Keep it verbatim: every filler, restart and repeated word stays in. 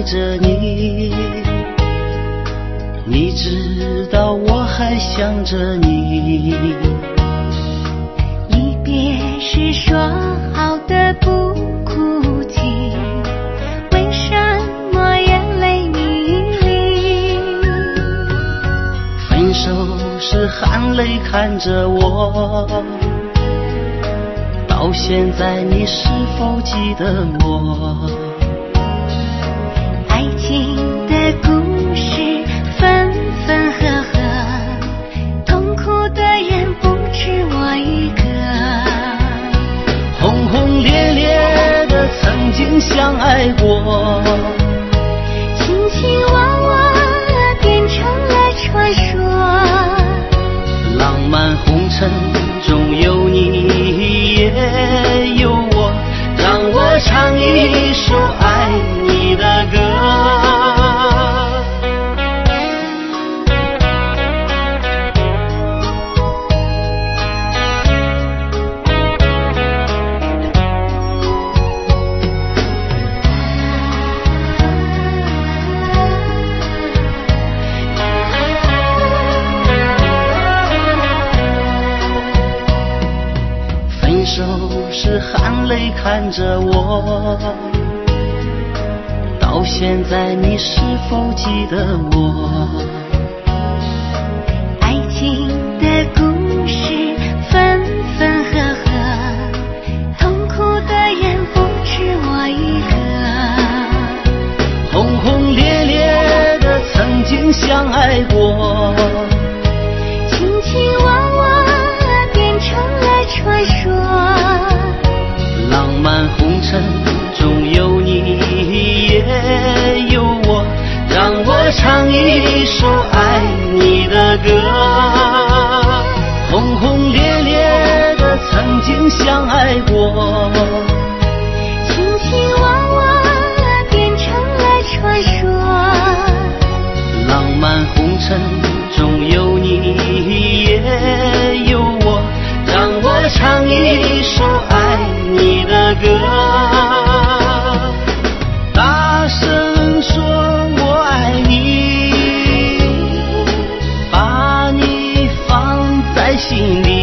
着你，你知道我还想着你。 离别时说好的不哭泣，为什么眼泪迷离？ 分手时含泪看着我，到现在你是否记得我？ 爱情的故事分分合合，痛苦的人不止我一个。 轰轰烈烈的曾经相爱过， 卿卿我我变成了传说。 浪漫红尘中有你也有我，让我唱一首爱你的歌。分手时含泪看着我，到现在你是否记得我？ 爱情的故事分分合合，痛苦的人不止我一个。 轰轰烈烈的曾经相爱过， 卿卿我我变成了传说。 浪漫红尘中有你也有我，让我唱一首爱你的歌。轰轰烈烈的曾经相爱过， 卿卿我我变成了传说。 浪漫红尘中有你也有我，让我唱一首爱你的歌。大声说我爱你，把你放在心里。